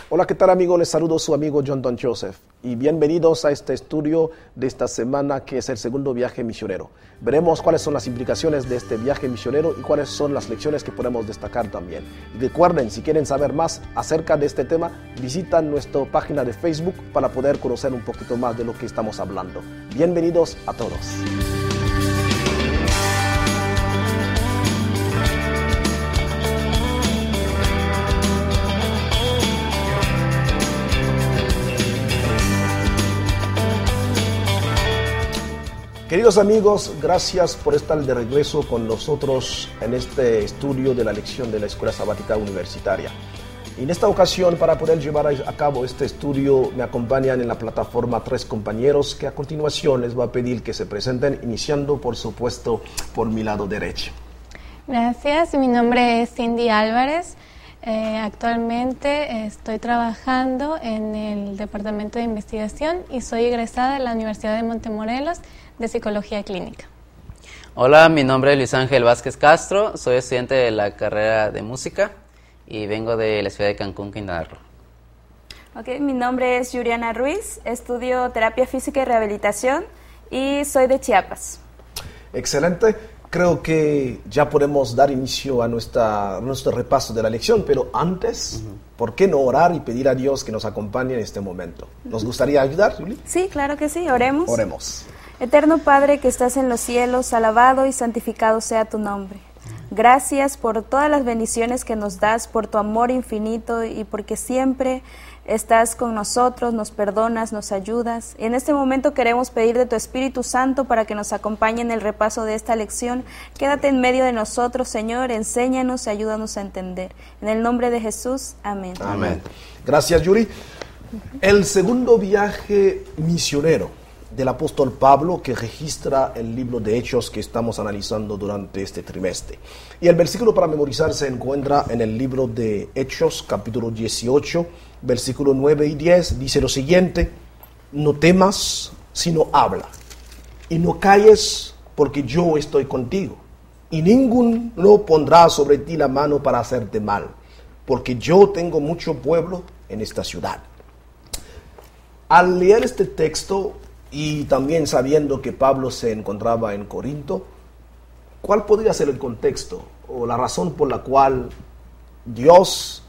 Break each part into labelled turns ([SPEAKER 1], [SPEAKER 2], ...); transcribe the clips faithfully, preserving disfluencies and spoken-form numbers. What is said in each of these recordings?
[SPEAKER 1] Hola, ¿qué tal, amigos? Les saludo su amigo John Don Joseph y bienvenidos a este estudio de esta semana que es el segundo viaje misionero. Veremos cuáles son las implicaciones de este viaje misionero y cuáles son las lecciones que podemos destacar también. Y recuerden, si quieren saber más acerca de este tema, visitan nuestra página de Facebook para poder conocer un poquito más de lo que estamos hablando. Bienvenidos a todos. Queridos amigos, gracias por estar de regreso con nosotros en este estudio de la lección de la Escuela Sabática Universitaria. Y en esta ocasión, para poder llevar a cabo este estudio, me acompañan en la plataforma tres compañeros que a continuación les voy a pedir que se presenten, iniciando, por supuesto, por mi lado derecho.
[SPEAKER 2] Gracias, mi nombre es Cindy Álvarez. Eh, actualmente estoy trabajando en el Departamento de Investigación y soy egresada de la Universidad de Montemorelos de Psicología Clínica.
[SPEAKER 3] Hola, mi nombre es Luis Ángel Vázquez Castro, soy estudiante de la carrera de música y vengo de la ciudad de Cancún, Quintana Roo.
[SPEAKER 4] Ok, mi nombre es Yuriana Ruiz, estudio terapia física y rehabilitación y soy de Chiapas.
[SPEAKER 1] Excelente. Creo que ya podemos dar inicio a, nuestra, a nuestro repaso de la lección, pero antes, uh-huh. ¿por qué no orar y pedir a Dios que nos acompañe en este momento? ¿Nos gustaría ayudar, Yuli?
[SPEAKER 4] Sí, claro que sí, oremos.
[SPEAKER 1] Oremos.
[SPEAKER 4] Eterno Padre que estás en los cielos, alabado y santificado sea tu nombre. Gracias por todas las bendiciones que nos das, por tu amor infinito y porque siempre estás con nosotros, nos perdonas, nos ayudas. En este momento queremos pedir de tu Espíritu Santo para que nos acompañe en el repaso de esta lección. Quédate en medio de nosotros, Señor, enséñanos y ayúdanos a entender. En el nombre de Jesús, amén.
[SPEAKER 1] Amén. Gracias, Yuri. El segundo viaje misionero del apóstol Pablo que registra el libro de Hechos que estamos analizando durante este trimestre. Y el versículo para memorizar se encuentra en el libro de Hechos, capítulo dieciocho, versículo nueve y diez, dice lo siguiente: no temas, sino habla, y no calles, porque yo estoy contigo, y ninguno pondrá sobre ti la mano para hacerte mal, porque yo tengo mucho pueblo en esta ciudad. Al leer este texto, y también sabiendo que Pablo se encontraba en Corinto, ¿cuál podría ser el contexto o la razón por la cual Dios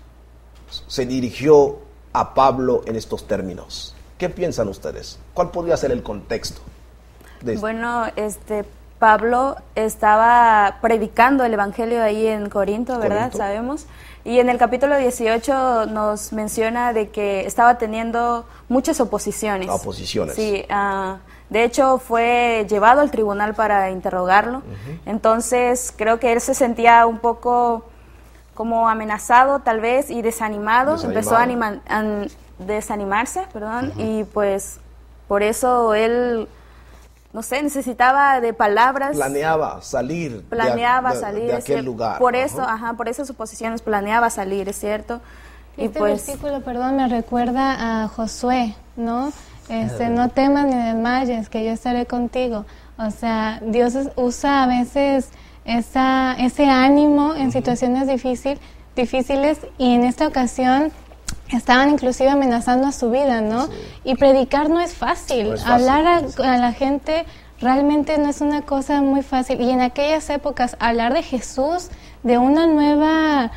[SPEAKER 1] se dirigió a Pablo en estos términos? ¿Qué piensan ustedes? ¿Cuál podría ser el contexto de esto?
[SPEAKER 4] Bueno, este Pablo estaba predicando el evangelio ahí en Corinto, ¿verdad? Corinto. Sabemos. Y en el capítulo dieciocho nos menciona de que estaba teniendo muchas oposiciones.
[SPEAKER 1] Oposiciones.
[SPEAKER 4] Sí, uh, de hecho fue llevado al tribunal para interrogarlo. Uh-huh. Entonces creo que él se sentía un poco como amenazado tal vez y desanimado. desanimado. Empezó a, anima- a desanimarse, perdón, uh-huh. y pues por eso él... no sé, necesitaba de palabras.
[SPEAKER 1] Planeaba salir.
[SPEAKER 4] Planeaba
[SPEAKER 1] de, de,
[SPEAKER 4] salir.
[SPEAKER 1] de aquel lugar.
[SPEAKER 4] Por eso, ajá. ajá, por esas suposiciones planeaba salir, es cierto.
[SPEAKER 2] Este
[SPEAKER 4] y pues,
[SPEAKER 2] versículo, perdón, me recuerda a Josué, ¿no? Este, no temas ni desmayes, que yo estaré contigo. O sea, Dios usa a veces esa, ese ánimo en uh-huh. situaciones difícil, difíciles, y en esta ocasión estaban inclusive amenazando a su vida, ¿no? Sí. Y predicar no es fácil. No es fácil. Hablar a, a la gente realmente no es una cosa muy fácil. Y en aquellas épocas, hablar de Jesús, de una nueva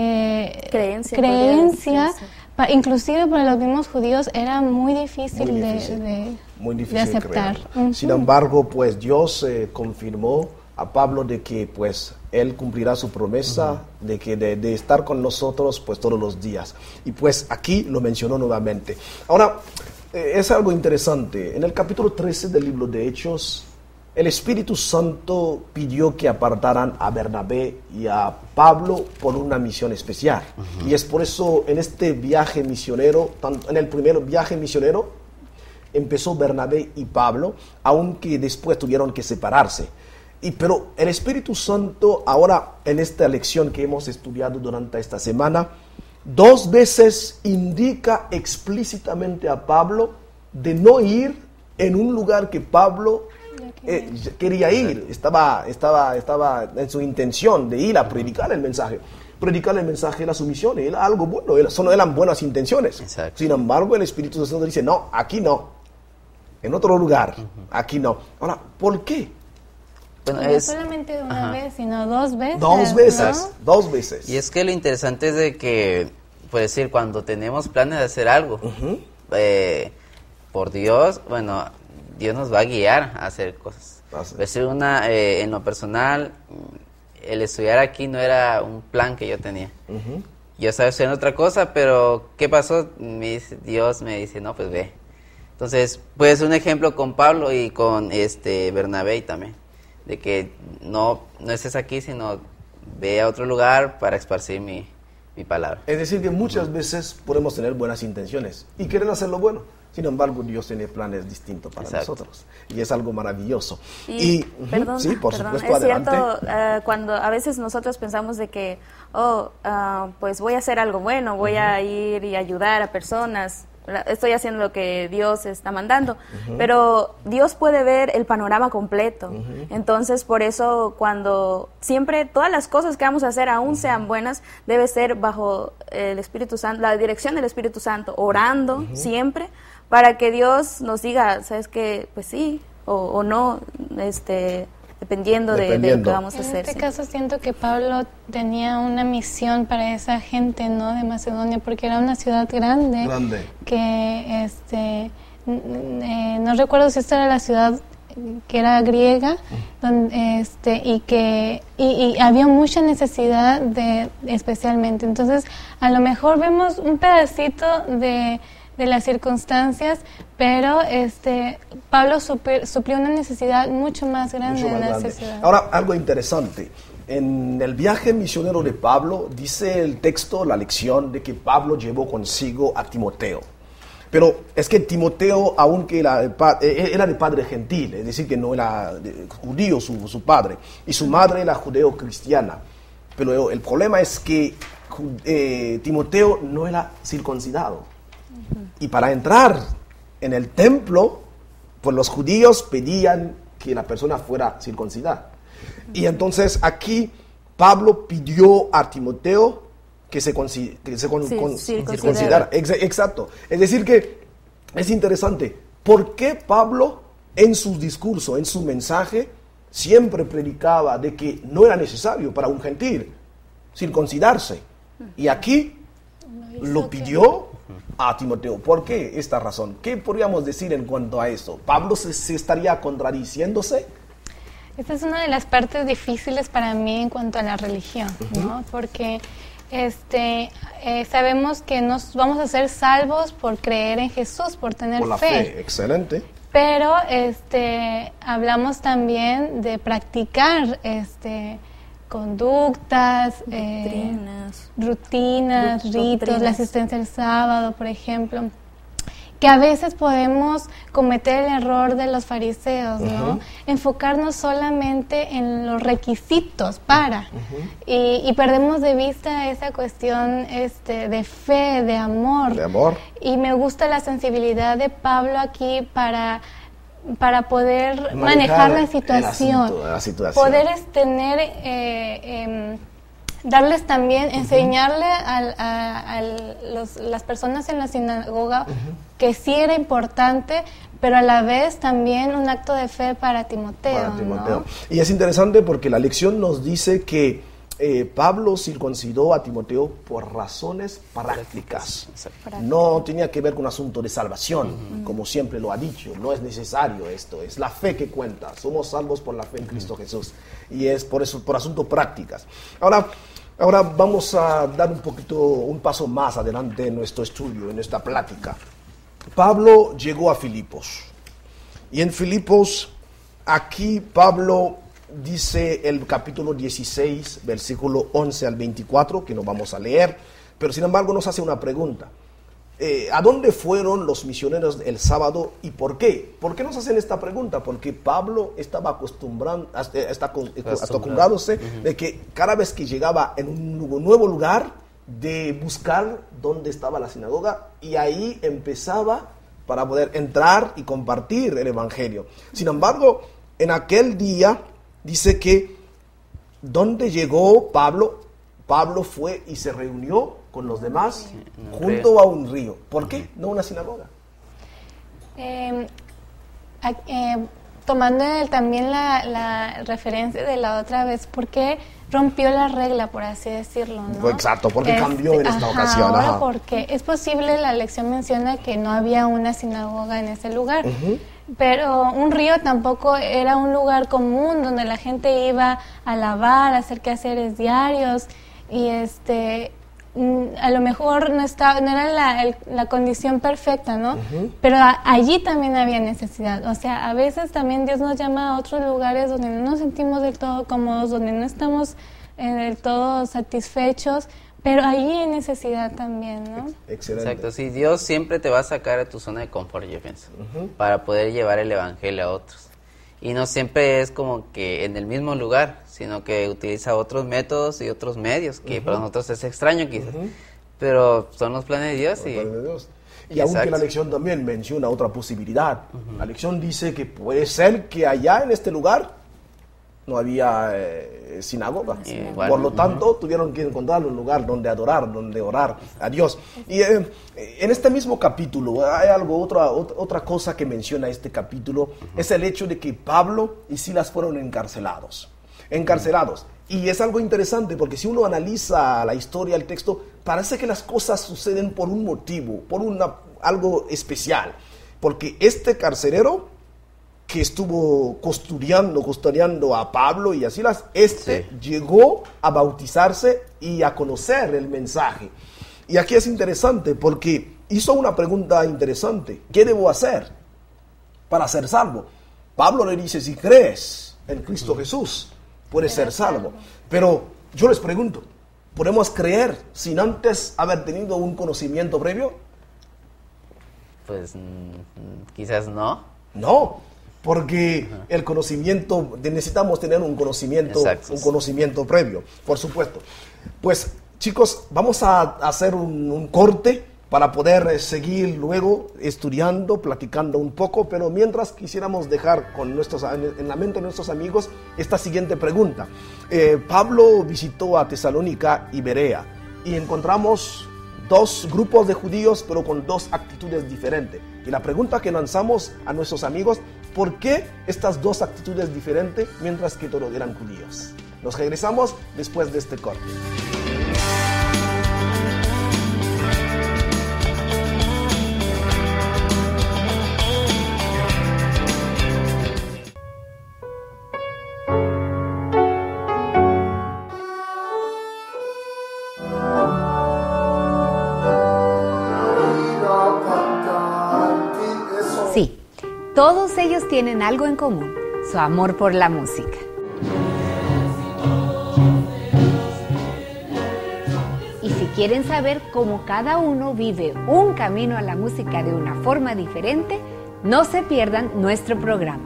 [SPEAKER 2] eh,
[SPEAKER 4] creencia,
[SPEAKER 2] creencia pa, inclusive para los mismos judíos, era muy difícil, muy difícil. De, de,
[SPEAKER 1] muy difícil
[SPEAKER 2] de aceptar.
[SPEAKER 1] Uh-huh. Sin embargo, pues Dios eh, confirmó a Pablo de que pues él cumplirá su promesa uh-huh. de que de, de estar con nosotros pues todos los días, y pues aquí lo mencionó nuevamente. Ahora eh, es algo interesante. En el capítulo trece del libro de Hechos, el Espíritu Santo pidió que apartaran a Bernabé y a Pablo por una misión especial, uh-huh. y es por eso en este viaje misionero, tanto en el primer viaje misionero empezó Bernabé y Pablo, aunque después tuvieron que separarse. Y, pero el Espíritu Santo ahora en esta lección que hemos estudiado durante esta semana, dos veces indica explícitamente a Pablo de no ir en un lugar que Pablo eh, quería ir, estaba, estaba, estaba en su intención de ir a predicar el mensaje. predicar el mensaje de la sumisión, era algo bueno, era, solo eran buenas intenciones.
[SPEAKER 3] Exacto.
[SPEAKER 1] Sin embargo, el Espíritu Santo dice, no, aquí no, en otro lugar, uh-huh. aquí no. Ahora, ¿por qué?
[SPEAKER 3] Bueno,
[SPEAKER 2] no
[SPEAKER 3] es,
[SPEAKER 2] solamente una
[SPEAKER 3] ajá.
[SPEAKER 2] vez, sino dos veces.
[SPEAKER 1] Dos veces,
[SPEAKER 2] ¿no?
[SPEAKER 1] dos veces.
[SPEAKER 3] Y es que lo interesante es de que, por decir, cuando tenemos planes de hacer algo, uh-huh. eh, por Dios, bueno, Dios nos va a guiar a hacer cosas.
[SPEAKER 1] Ah,
[SPEAKER 3] sí. Por decir una, eh, en lo personal, el estudiar aquí no era un plan que yo tenía. Uh-huh. Yo estaba estudiando otra cosa, pero ¿qué pasó? Me dice, Dios me dice, no, pues ve. Entonces, pues un ejemplo con Pablo y con este Bernabé también, de que no, no estés aquí, sino ve a otro lugar para esparcir mi, mi palabra.
[SPEAKER 1] Es decir, que muchas uh-huh. veces podemos tener buenas intenciones y querer hacer lo bueno. Sin embargo, Dios tiene planes distintos para Exacto. nosotros y es algo maravilloso.
[SPEAKER 4] Y,
[SPEAKER 1] y
[SPEAKER 4] perdón,
[SPEAKER 1] sí, por
[SPEAKER 4] perdón,
[SPEAKER 1] supuesto,
[SPEAKER 4] es
[SPEAKER 1] adelante.
[SPEAKER 4] cierto, uh, cuando a veces nosotros pensamos de que, oh, uh, pues voy a hacer algo bueno, voy uh-huh. a ir y ayudar a personas, estoy haciendo lo que Dios está mandando, uh-huh. pero Dios puede ver el panorama completo. Uh-huh. Entonces, por eso, cuando siempre todas las cosas que vamos a hacer, aún uh-huh. sean buenas, debe ser bajo el Espíritu Santo, la dirección del Espíritu Santo, orando uh-huh. siempre, para que Dios nos diga, ¿sabes qué? Pues sí, o, o no, este, dependiendo, dependiendo. De, de lo que vamos a
[SPEAKER 2] en
[SPEAKER 4] hacer.
[SPEAKER 2] En este
[SPEAKER 4] sí.
[SPEAKER 2] caso siento que Pablo tenía una misión para esa gente, ¿no? De Macedonia, porque era una ciudad grande.
[SPEAKER 1] Grande.
[SPEAKER 2] Que, este, eh, no recuerdo si esta era la ciudad que era griega, uh-huh. donde, este, y que y, y había mucha necesidad de, especialmente. Entonces, a lo mejor vemos un pedacito de de las circunstancias, pero este Pablo supl- suplió una necesidad mucho más grande
[SPEAKER 1] mucho más
[SPEAKER 2] en
[SPEAKER 1] grande.
[SPEAKER 2] esa ciudad.
[SPEAKER 1] Ahora, algo interesante. En el viaje misionero de Pablo, dice el texto, la lección, de que Pablo llevó consigo a Timoteo. Pero es que Timoteo, aunque era, era de padre gentil, es decir, que no era judío su, su padre, y su madre era judeo-cristiana. Pero el problema es que eh, Timoteo no era circuncidado. Y para entrar en el templo, pues los judíos pedían que la persona fuera circuncidada. Y entonces aquí Pablo pidió a Timoteo que se, consi- que se con-
[SPEAKER 4] sí,
[SPEAKER 1] con-
[SPEAKER 4] circuncidara.
[SPEAKER 1] Ex- exacto. Es decir que es interesante. ¿Por qué Pablo en sus discursos, en su mensaje, siempre predicaba de que no era necesario para un gentil circuncidarse? Y aquí lo pidió a Timoteo. ¿Por qué esta razón? ¿Qué podríamos decir en cuanto a eso? ¿Pablo se, se estaría contradiciéndose?
[SPEAKER 2] Esta es una de las partes difíciles para mí en cuanto a la religión, uh-huh. ¿no? Porque este, eh, sabemos que nos vamos a ser salvos por creer en Jesús, por tener
[SPEAKER 1] por la
[SPEAKER 2] fe.
[SPEAKER 1] fe. Excelente.
[SPEAKER 2] Pero este, hablamos también de practicar este, conductas,
[SPEAKER 4] rutinas,
[SPEAKER 2] eh, rutinas
[SPEAKER 4] Rut-
[SPEAKER 2] ritos,
[SPEAKER 4] doctrinas.
[SPEAKER 2] la asistencia al sábado, por ejemplo, que a veces podemos cometer el error de los fariseos, ¿no? Uh-huh. Enfocarnos solamente en los requisitos para, uh-huh. y, y perdemos de vista esa cuestión este, de fe, de amor.
[SPEAKER 1] De amor.
[SPEAKER 2] Y me gusta la sensibilidad de Pablo aquí para... para poder manejar, manejar la, situación,
[SPEAKER 1] asunto, la situación,
[SPEAKER 2] poder tener, eh, eh, darles también, uh-huh. enseñarle a, a, a los, las personas en la sinagoga uh-huh. que sí era importante, pero a la vez también un acto de fe para Timoteo.
[SPEAKER 1] Para Timoteo.
[SPEAKER 2] ¿No?
[SPEAKER 1] Y es interesante porque la lección nos dice que Eh, Pablo circuncidó a Timoteo por razones prácticas. No tenía que ver con un asunto de salvación, uh-huh. como siempre lo ha dicho. No es necesario esto, es la fe que cuenta. Somos salvos por la fe en Cristo uh-huh. Jesús. Y es por eso, por asuntos prácticas. Ahora, ahora vamos a dar un poquito, un paso más adelante en nuestro estudio, en nuestra plática. Pablo llegó a Filipos. Y en Filipos, aquí Pablo dice el capítulo dieciséis, versículo once al veinticuatro, que no vamos a leer, pero sin embargo nos hace una pregunta. Eh, ¿A dónde fueron los misioneros el sábado y por qué? ¿Por qué nos hacen esta pregunta? Porque Pablo estaba acostumbrando, está acostumbrándose uh-huh. de que cada vez que llegaba en un nuevo lugar, de buscar dónde estaba la sinagoga, y ahí empezaba para poder entrar y compartir el evangelio. Sin embargo, en aquel día dice que donde llegó Pablo, Pablo fue y se reunió con los demás
[SPEAKER 3] Sí,
[SPEAKER 1] junto
[SPEAKER 3] río.
[SPEAKER 1] a un río. ¿Por qué? No una sinagoga.
[SPEAKER 2] Eh, a- eh, tomando el- también la, la referencia de la otra vez, ¿por qué rompió la regla, por así decirlo, ¿no?
[SPEAKER 1] Exacto, porque
[SPEAKER 2] Este,
[SPEAKER 1] cambió en esta
[SPEAKER 2] ajá,
[SPEAKER 1] ocasión,
[SPEAKER 2] Ahora
[SPEAKER 1] ajá.
[SPEAKER 2] porque es posible, la lección menciona que no había una sinagoga en ese lugar, pero un río tampoco era un lugar común donde la gente iba a lavar, a hacer quehaceres diarios y este... mm, a lo mejor no estaba, no era la, el- la condición perfecta, ¿no? Pero a- allí también había necesidad. O sea, a veces también Dios nos llama a otros lugares donde no nos sentimos del todo cómodos, donde no estamos eh, del todo satisfechos, pero allí hay necesidad también, ¿no?
[SPEAKER 1] Excelente.
[SPEAKER 3] Exacto, sí, Dios siempre te va a sacar de tu zona de confort, yo pienso, para poder llevar el evangelio a otros. Y no siempre es como que en el mismo lugar, sino que utiliza otros métodos y otros medios, que para nosotros es extraño quizás, pero son los planes de Dios.
[SPEAKER 1] Por
[SPEAKER 3] Y,
[SPEAKER 1] el plan de Dios. Y aunque
[SPEAKER 3] Exacto.
[SPEAKER 1] la lección también menciona otra posibilidad, la lección dice que puede ser que allá en este lugar no había eh, sinagoga.
[SPEAKER 3] Igual.
[SPEAKER 1] Por lo tanto, tuvieron que encontrar un lugar donde adorar, donde orar a Dios. Y eh, en este mismo capítulo hay algo, otra, otra, otra cosa que menciona este capítulo, es el hecho de que Pablo y Silas fueron encarcelados. Encarcelados. Y es algo interesante porque si uno analiza la historia, el texto, parece que las cosas suceden por un motivo, por una, algo especial. Porque este carcelero que estuvo custodiando, custodiando a Pablo y a Silas, este
[SPEAKER 3] Sí.
[SPEAKER 1] llegó a bautizarse y a conocer el mensaje. Y aquí es interesante porque hizo una pregunta interesante. ¿Qué debo hacer para ser salvo? Pablo le dice, si crees en Cristo Jesús, puedes ser salvo. Pero yo les pregunto, ¿podemos creer sin antes haber tenido un conocimiento previo?
[SPEAKER 3] pues mm, quizás no.
[SPEAKER 1] No, porque el conocimiento, necesitamos tener un conocimiento,
[SPEAKER 3] Exacto.
[SPEAKER 1] un conocimiento previo, por supuesto. Pues chicos, vamos a hacer un, un corte para poder eh, seguir luego estudiando, platicando un poco, pero mientras quisiéramos dejar con nuestros, en la mente de nuestros amigos esta siguiente pregunta. Eh, Pablo visitó a Tesalónica y Berea y encontramos dos grupos de judíos, pero con dos actitudes diferentes. Y la pregunta que lanzamos a nuestros amigos, ¿por qué estas dos actitudes diferentes mientras que todos eran judíos? Nos regresamos después de este corte.
[SPEAKER 5] Sí, todos ellos tienen algo en común, su amor por la música. Y si quieren saber cómo cada uno vive un camino a la música de una forma diferente, no se pierdan nuestro programa.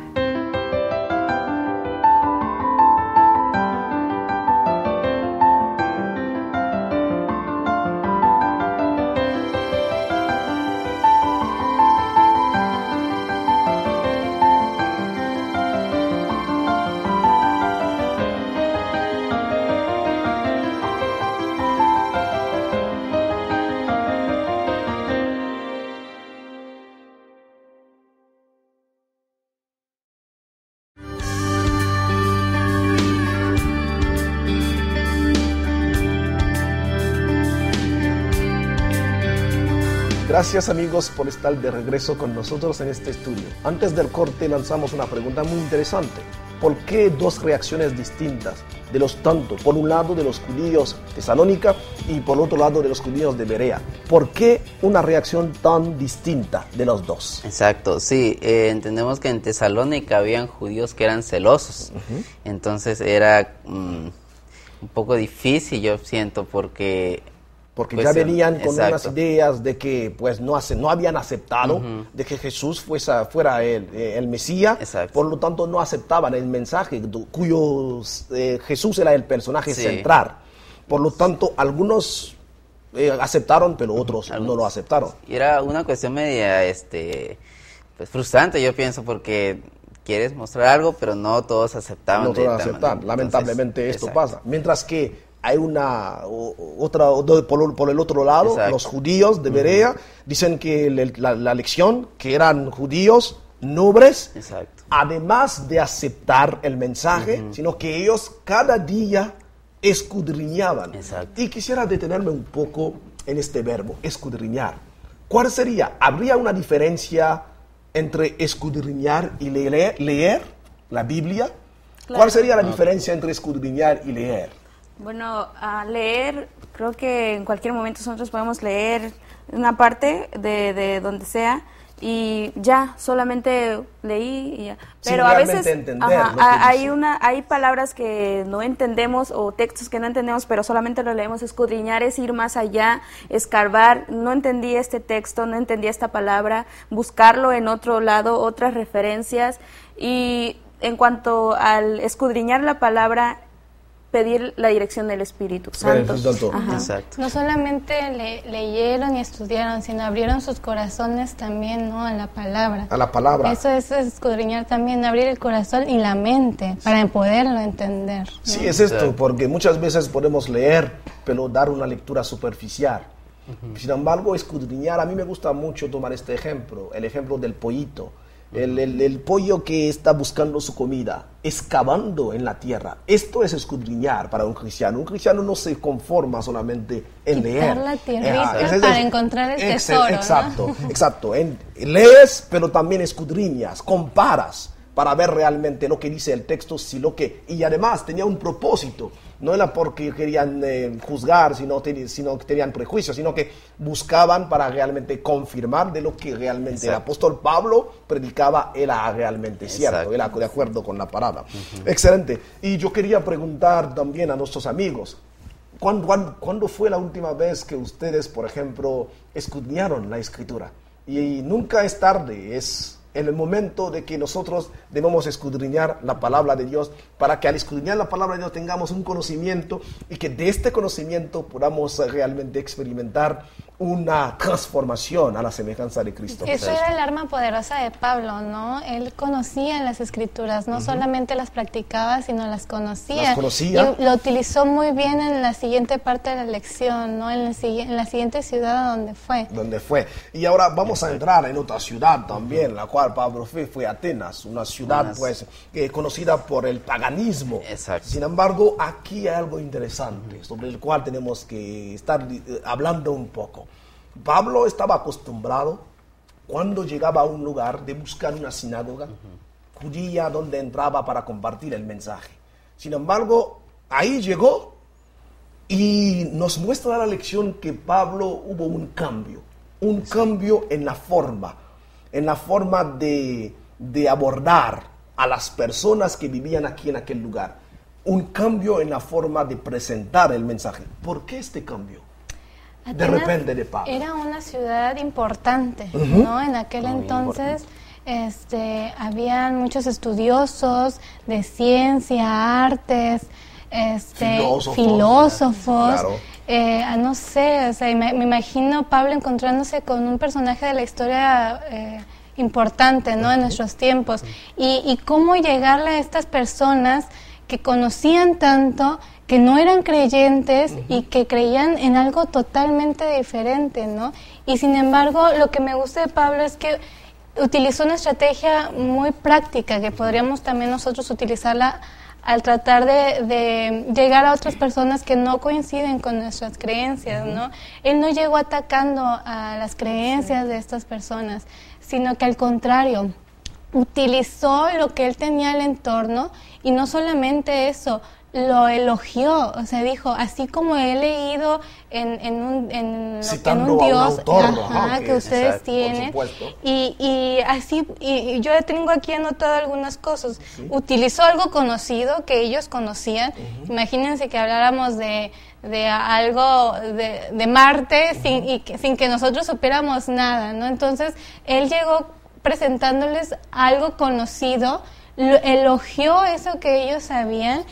[SPEAKER 1] Gracias amigos por estar de regreso con nosotros en este estudio. Antes del corte lanzamos una pregunta muy interesante. ¿Por qué dos reacciones distintas de los tanto, por un lado de los judíos de Tesalónica y por otro lado de los judíos de Berea? ¿Por qué una reacción tan distinta de los dos?
[SPEAKER 3] Exacto, sí, eh, entendemos que en Tesalónica habían judíos que eran celosos, entonces era mm, un poco difícil, yo siento, porque...
[SPEAKER 1] Porque
[SPEAKER 3] pues,
[SPEAKER 1] ya venían con
[SPEAKER 3] exacto.
[SPEAKER 1] unas ideas de que pues no, hace, no habían aceptado de que Jesús fuese, fuera el, el Mesías,
[SPEAKER 3] Exacto.
[SPEAKER 1] por lo tanto no aceptaban el mensaje cuyo eh, Jesús era el personaje
[SPEAKER 3] Sí.
[SPEAKER 1] central. Por lo tanto, algunos eh, aceptaron, pero otros no
[SPEAKER 3] Algunos.
[SPEAKER 1] lo aceptaron.
[SPEAKER 3] Y era una cuestión media, este, pues frustrante, yo pienso, porque quieres mostrar algo, pero no todos aceptaban.
[SPEAKER 1] No
[SPEAKER 3] de
[SPEAKER 1] todos
[SPEAKER 3] tal
[SPEAKER 1] aceptaban.
[SPEAKER 3] manera.
[SPEAKER 1] Lamentablemente
[SPEAKER 3] Entonces,
[SPEAKER 1] esto
[SPEAKER 3] exacto.
[SPEAKER 1] pasa. Mientras que hay una o, otra por, por el otro lado. Exacto. Los judíos de Berea uh-huh. dicen que le, la, la lección, que eran judíos nobles, exacto. además de aceptar el mensaje, uh-huh. sino que ellos cada día escudriñaban. Exacto. Y quisiera detenerme un poco en este verbo, escudriñar. ¿Cuál sería? ¿Habría una diferencia entre escudriñar y leer, leer la Biblia? Claro. ¿Cuál sería la no. diferencia entre escudriñar y leer?
[SPEAKER 4] Bueno, a leer, creo que en cualquier momento nosotros podemos leer una parte de, de donde sea y ya, solamente leí y ya. Pero a veces ajá, hay, una, hay palabras que no entendemos o textos que no entendemos, pero solamente lo leemos. Escudriñar es ir más allá, escarbar, no entendí este texto, no entendí esta palabra, buscarlo en otro lado, otras referencias. Y en cuanto al escudriñar la palabra, pedir la dirección del Espíritu Santo.
[SPEAKER 2] Exacto. No solamente le, leyeron y estudiaron, sino abrieron sus corazones también, ¿no? A la palabra.
[SPEAKER 1] A la palabra.
[SPEAKER 2] Eso es escudriñar también, abrir el corazón y la mente para poderlo entender, ¿no?
[SPEAKER 1] Sí, es esto, porque muchas veces podemos leer, pero dar una lectura superficial. Uh-huh. Sin embargo, escudriñar, a mí me gusta mucho tomar este ejemplo, el ejemplo del pollito. El, el, el pollo que está buscando su comida, excavando en la tierra. Esto es escudriñar para un cristiano. Un cristiano no se conforma solamente en
[SPEAKER 2] quitar
[SPEAKER 1] leer.
[SPEAKER 2] la tierrita eh, es, para es, encontrar el
[SPEAKER 1] ex,
[SPEAKER 2] tesoro,
[SPEAKER 1] exacto,
[SPEAKER 2] ¿no?
[SPEAKER 1] Exacto. En, lees, pero también escudriñas, comparas para ver realmente lo que dice el texto, si lo que, y además tenía un propósito. No era porque querían eh, juzgar, sino, ten, sino que tenían prejuicios, sino que buscaban para realmente confirmar de lo que realmente Exacto. el apóstol Pablo predicaba era realmente cierto, Exacto. era de acuerdo con la palabra. Uh-huh. Excelente. Y yo quería preguntar también a nuestros amigos, ¿cuándo, cuándo, ¿cuándo fue la última vez que ustedes, por ejemplo, escudriñaron la Escritura? Y, y nunca es tarde, es en el momento de que nosotros debemos escudriñar la palabra de Dios, para que al escudriñar la palabra de Dios tengamos un conocimiento y que de este conocimiento podamos realmente experimentar una transformación a la semejanza de Cristo.
[SPEAKER 2] Eso era el arma poderosa de Pablo, ¿no? Él conocía las Escrituras, no uh-huh. solamente las practicaba, sino las conocía.
[SPEAKER 1] Las conocía.
[SPEAKER 2] Y lo utilizó muy bien en la siguiente parte de la lección, ¿no? En, el, en la siguiente ciudad donde fue.
[SPEAKER 1] Donde fue. Y ahora vamos a entrar en otra ciudad también, la cual Pablo fue, fue Atenas, una ciudad Atenas. pues eh, conocida por el paganismo.
[SPEAKER 3] Exacto.
[SPEAKER 1] Sin embargo, aquí hay algo interesante uh-huh. sobre el cual tenemos que estar eh, hablando un poco. Pablo estaba acostumbrado, cuando llegaba a un lugar, de buscar una sinagoga uh-huh. judía donde entraba para compartir el mensaje. Sin embargo, ahí llegó y nos muestra la lección que Pablo hubo un cambio, un sí. cambio en la forma, en la forma de, de abordar a las personas que vivían aquí en aquel lugar, un cambio en la forma de presentar el mensaje. ¿Por qué este cambio?
[SPEAKER 2] Atenas
[SPEAKER 1] de repente de Pablo.
[SPEAKER 2] Era una ciudad importante, uh-huh. ¿no? En aquel Muy entonces este, habían muchos estudiosos de ciencia, artes, este, filósofos, filósofos claro. eh, no sé, o sea, me, me imagino Pablo encontrándose con un personaje de la historia eh, importante, ¿no? Uh-huh. En nuestros tiempos. Y, y cómo llegarle a estas personas que conocían tanto, que no eran creyentes uh-huh. y que creían en algo totalmente diferente, ¿no? Y sin embargo, lo que me gusta de Pablo es que utilizó una estrategia muy práctica, que podríamos también nosotros utilizarla al tratar de, de llegar a otras personas que no coinciden con nuestras creencias, ¿no? Él no llegó atacando a las creencias de estas personas, sino que al contrario, utilizó lo que él tenía al entorno, y no solamente eso, lo elogió, o sea, dijo, así como he leído en, en, un, en, en un Dios
[SPEAKER 1] un autor,
[SPEAKER 2] ajá,
[SPEAKER 1] okay,
[SPEAKER 2] que ustedes
[SPEAKER 1] exacto,
[SPEAKER 2] tienen, y, y así, y, y yo tengo aquí anotado algunas cosas. ¿Sí? Utilizó algo conocido que ellos conocían. Uh-huh. Imagínense que habláramos de, de algo de, de Marte uh-huh. sin, y que, sin que nosotros supiéramos nada, ¿no? Entonces, él llegó presentándoles algo conocido, lo, elogió eso que ellos sabían.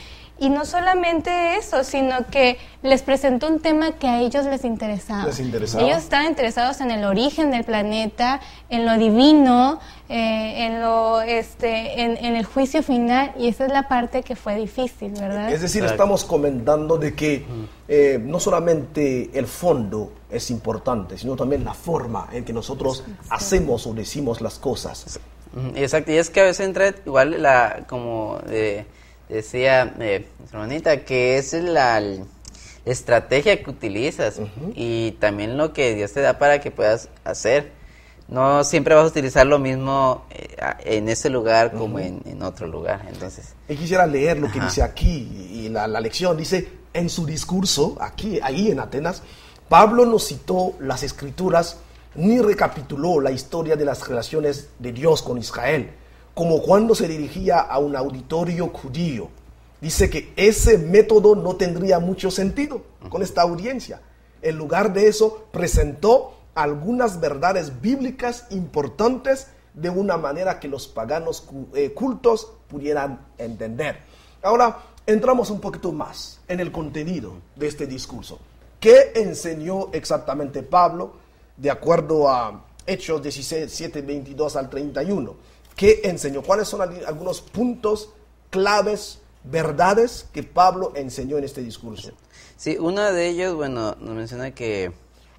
[SPEAKER 2] y no solamente eso, sino que les presentó un tema que a ellos les interesaba.
[SPEAKER 1] Les interesaba.
[SPEAKER 2] Ellos estaban interesados en el origen del planeta, en lo divino, eh, en lo este, en, en el juicio final, y esa es la parte que fue difícil, ¿verdad?
[SPEAKER 1] Es decir,
[SPEAKER 3] Exacto.
[SPEAKER 1] estamos comentando de que eh, no solamente el fondo es importante, sino también la forma en que nosotros sí. hacemos o decimos las cosas.
[SPEAKER 3] Exacto, y es que a veces entra igual la, como eh, decía eh, nuestra hermanita, que es la, la estrategia que utilizas uh-huh. y también lo que Dios te da para que puedas hacer. No siempre vas a utilizar lo mismo eh, en ese lugar como uh-huh. en, en otro lugar. Entonces,
[SPEAKER 1] y quisiera leer lo que
[SPEAKER 3] ajá.
[SPEAKER 1] dice aquí, y la, la lección dice, en su discurso, aquí, ahí en Atenas, Pablo no citó las escrituras ni recapituló la historia de las relaciones de Dios con Israel, como cuando se dirigía a un auditorio judío. Dice que ese método no tendría mucho sentido con esta audiencia. En lugar de eso, presentó algunas verdades bíblicas importantes de una manera que los paganos cultos pudieran entender. Ahora, entramos un poquito más en el contenido de este discurso. ¿Qué enseñó exactamente Pablo? De acuerdo a Hechos diecisiete, veintidós al treinta y uno, ¿qué enseñó? ¿Cuáles son algunos puntos claves, verdades que Pablo enseñó en este discurso?
[SPEAKER 3] Sí, uno de ellos, bueno, nos menciona que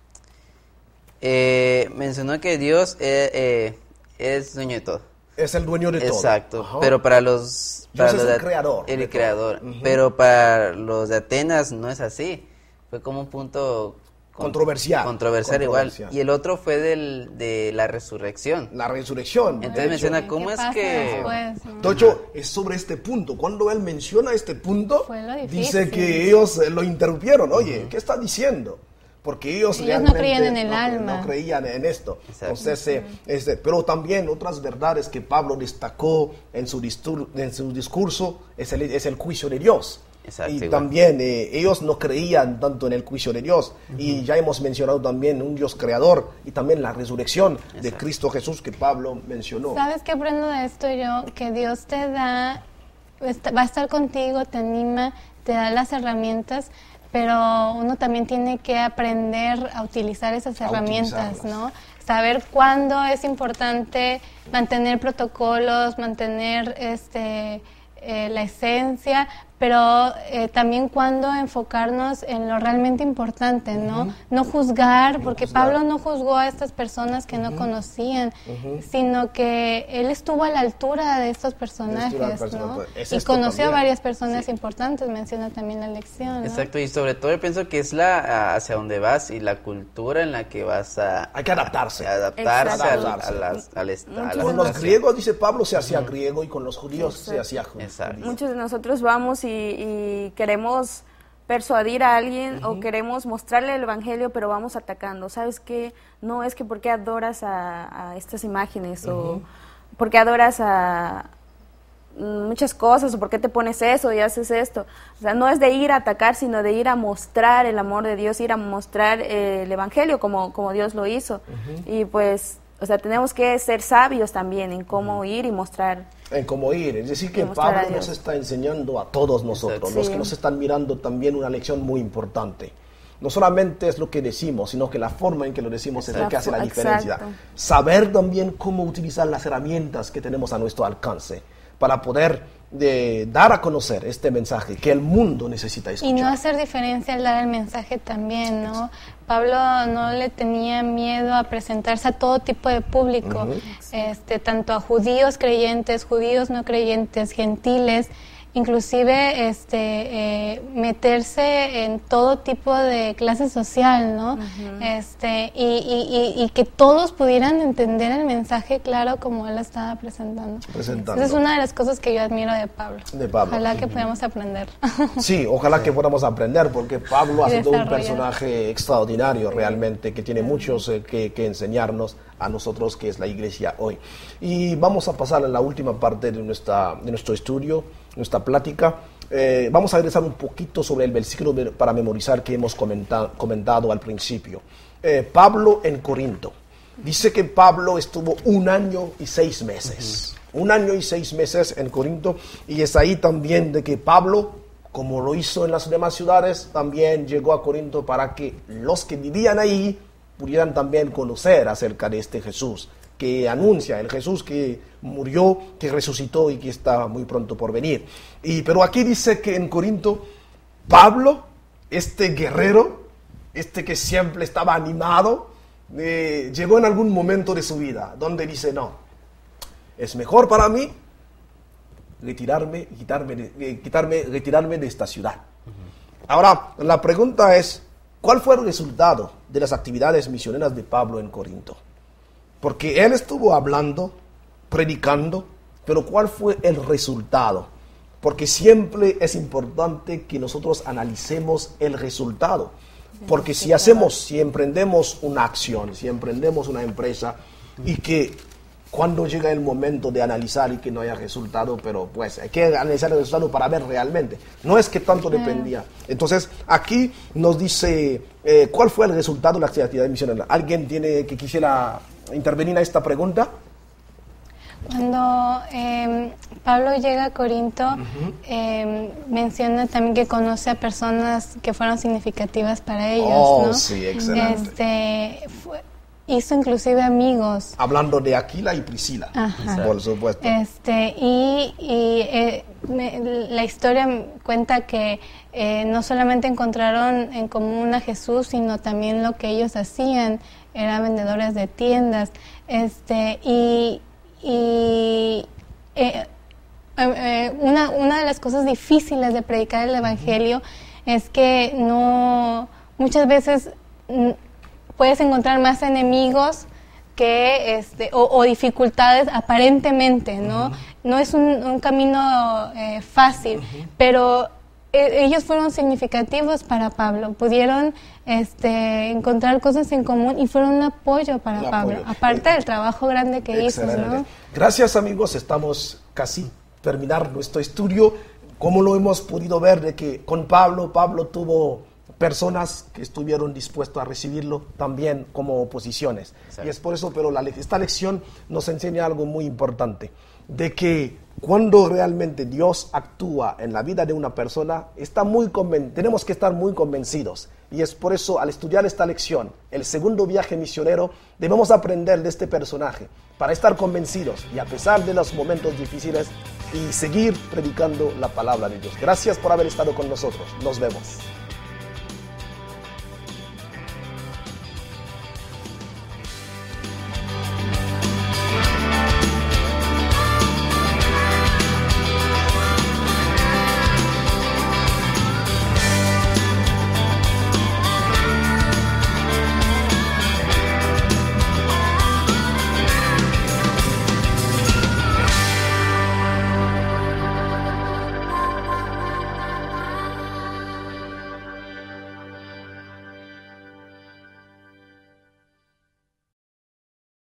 [SPEAKER 3] eh, mencionó que Dios eh, eh, es dueño de todo.
[SPEAKER 1] Es el dueño de todo.
[SPEAKER 3] Exacto,
[SPEAKER 1] Ajá.
[SPEAKER 3] pero para los... Para
[SPEAKER 1] Dios
[SPEAKER 3] los
[SPEAKER 1] es el
[SPEAKER 3] de,
[SPEAKER 1] creador.
[SPEAKER 3] El
[SPEAKER 1] de
[SPEAKER 3] creador,
[SPEAKER 1] todo. Uh-huh.
[SPEAKER 3] Pero para los de Atenas no es así. Fue como un punto... Con,
[SPEAKER 1] controversial.
[SPEAKER 3] Controversial igual.
[SPEAKER 1] Controversial.
[SPEAKER 3] Y el otro fue del, de la resurrección.
[SPEAKER 1] La resurrección.
[SPEAKER 3] Entonces menciona cómo es que...
[SPEAKER 2] Después?
[SPEAKER 1] De hecho, es sobre este punto. Cuando él menciona este punto, dice que ellos lo interrumpieron. Oye, uh-huh. ¿qué está diciendo? Porque ellos,
[SPEAKER 2] ellos no creían en el
[SPEAKER 1] no,
[SPEAKER 2] alma.
[SPEAKER 1] No creían en esto.
[SPEAKER 3] Exacto.
[SPEAKER 1] Entonces, eh, este, pero también otras verdades que Pablo destacó en su, distur- en su discurso es el, es el juicio de Dios.
[SPEAKER 3] Exacto,
[SPEAKER 1] y
[SPEAKER 3] igual.
[SPEAKER 1] también eh, ellos no creían tanto en el juicio de Dios. Uh-huh. Y ya hemos mencionado también un Dios creador y también la resurrección Exacto. de Cristo Jesús que Pablo mencionó.
[SPEAKER 2] ¿Sabes qué aprendo de esto yo? Que Dios te da, va a estar contigo, te anima, te da las herramientas, pero uno también tiene que aprender a utilizar esas
[SPEAKER 1] a
[SPEAKER 2] herramientas, ¿no? Saber cuándo es importante mantener protocolos, mantener este eh, la esencia, pero eh, también cuándo enfocarnos en lo realmente importante, ¿no? Uh-huh. No juzgar, porque no juzgar. Pablo no juzgó a estas personas que uh-huh. no conocían, uh-huh. sino que él estuvo a la altura de estos personajes, ¿no? Y conoció también. a varias personas sí. importantes, menciona también la lección, ¿no?
[SPEAKER 3] Exacto, y sobre todo yo pienso que es la hacia dónde vas y la cultura en la que vas a...
[SPEAKER 1] Hay que adaptarse.
[SPEAKER 3] A, adaptarse al, a las, al est- a la
[SPEAKER 1] Con los griegos, dice Pablo, se hacía uh-huh. griego y con los judíos Exacto. se hacía judío.
[SPEAKER 3] Exacto.
[SPEAKER 4] Muchos de nosotros vamos y Y, y queremos persuadir a alguien uh-huh. o queremos mostrarle el evangelio, pero vamos atacando. ¿Sabes qué? No es que por qué adoras a, a estas imágenes uh-huh. o por qué adoras a muchas cosas o por qué te pones eso y haces esto. O sea, no es de ir a atacar, sino de ir a mostrar el amor de Dios, ir a mostrar eh, el evangelio como, como Dios lo hizo. Uh-huh. Y pues, o sea, tenemos que ser sabios también en cómo uh-huh. ir y mostrar.
[SPEAKER 1] En cómo ir, es decir que Pablo nos está enseñando a todos nosotros, sí. los que nos están mirando también una lección muy importante. No solamente es lo que decimos, sino que la forma en que lo decimos Exacto. es lo que hace la diferencia. Exacto. Saber también cómo utilizar las herramientas que tenemos a nuestro alcance para poder de dar a conocer este mensaje que el mundo necesita escuchar.
[SPEAKER 2] Y no hacer diferencia al dar el mensaje también, ¿no? Pablo no le tenía miedo a presentarse a todo tipo de público, uh-huh. este, tanto a judíos creyentes, judíos no creyentes, gentiles, inclusive este, eh, meterse en todo tipo de clase social, ¿no? Uh-huh. Este, y, y, y, y que todos pudieran entender el mensaje claro como él estaba presentando.
[SPEAKER 1] presentando.
[SPEAKER 2] Esa es una de las cosas que yo admiro de Pablo.
[SPEAKER 1] De Pablo.
[SPEAKER 2] Ojalá que podamos aprender.
[SPEAKER 1] Sí, ojalá que podamos aprender, porque Pablo ha sido un personaje extraordinario realmente, que tiene muchos eh, que, que enseñarnos a nosotros, que es la iglesia hoy. Y vamos a pasar a la última parte de, nuestra, de nuestro estudio, nuestra plática. Eh, vamos a regresar un poquito sobre el versículo para memorizar que hemos comentado, comentado al principio. Eh, Pablo en Corinto. Dice que Pablo estuvo un año y seis meses. Uh-huh. Un año y seis meses en Corinto. Y es ahí también de que Pablo como lo hizo en las demás ciudades, también llegó a Corinto para que los que vivían ahí pudieran también conocer acerca de este Jesús, que anuncia, el Jesús que murió, que resucitó y que está muy pronto por venir. Y, pero aquí dice que en Corinto, Pablo, este guerrero, este que siempre estaba animado, eh, llegó en algún momento de su vida donde dice, no, es mejor para mí retirarme, quitarme, de, quitarme, retirarme de esta ciudad. Uh-huh. Ahora, la pregunta es, ¿cuál fue el resultado de las actividades misioneras de Pablo en Corinto? Porque él estuvo hablando, predicando, pero ¿cuál fue el resultado? Porque siempre es importante que nosotros analicemos el resultado. Porque si hacemos, si emprendemos una acción, si emprendemos una empresa y que cuando llega el momento de analizar y que no haya resultado, pero pues hay que analizar el resultado para ver realmente. No es que tanto dependía. Entonces, aquí nos dice eh, cuál fue el resultado de la actividad misionera. ¿Alguien tiene que quisiera intervenir a esta pregunta?
[SPEAKER 2] Cuando eh, Pablo llega a Corinto, uh-huh. eh, menciona también que conoce a personas que fueron significativas para ellos,
[SPEAKER 1] oh,
[SPEAKER 2] ¿no?
[SPEAKER 1] Sí, excelente.
[SPEAKER 2] Este, fue, hizo inclusive amigos.
[SPEAKER 1] Hablando de Aquila y Priscila,
[SPEAKER 2] Ajá.
[SPEAKER 1] por supuesto.
[SPEAKER 2] Este, y y eh, me, la historia cuenta que eh, no solamente encontraron en común a Jesús, sino también lo que ellos hacían, eran vendedores de tiendas. Este, y y eh, eh, una, una de las cosas difíciles de predicar el Evangelio es que no, muchas veces n- puedes encontrar más enemigos que este o, o dificultades aparentemente, ¿no? Uh-huh. No es un, un camino eh, fácil, uh-huh. pero eh, ellos fueron significativos para Pablo, pudieron este, encontrar cosas en común y fueron un apoyo para un Pablo, apoyo. aparte eh, del trabajo grande que excelente. hizo, ¿no?
[SPEAKER 1] Gracias, amigos, estamos casi terminar nuestro estudio. Como lo hemos podido ver de que con Pablo, Pablo tuvo personas que estuvieron dispuestos a recibirlo también como oposiciones. Exacto. Y es por eso, pero la, esta lección nos enseña algo muy importante, de que cuando realmente Dios actúa en la vida de una persona, está muy conven- tenemos que estar muy convencidos. Y es por eso, al estudiar esta lección, el segundo viaje misionero, debemos aprender de este personaje para estar convencidos y a pesar de los momentos difíciles y seguir predicando la palabra de Dios. Gracias por haber estado con nosotros. Nos vemos.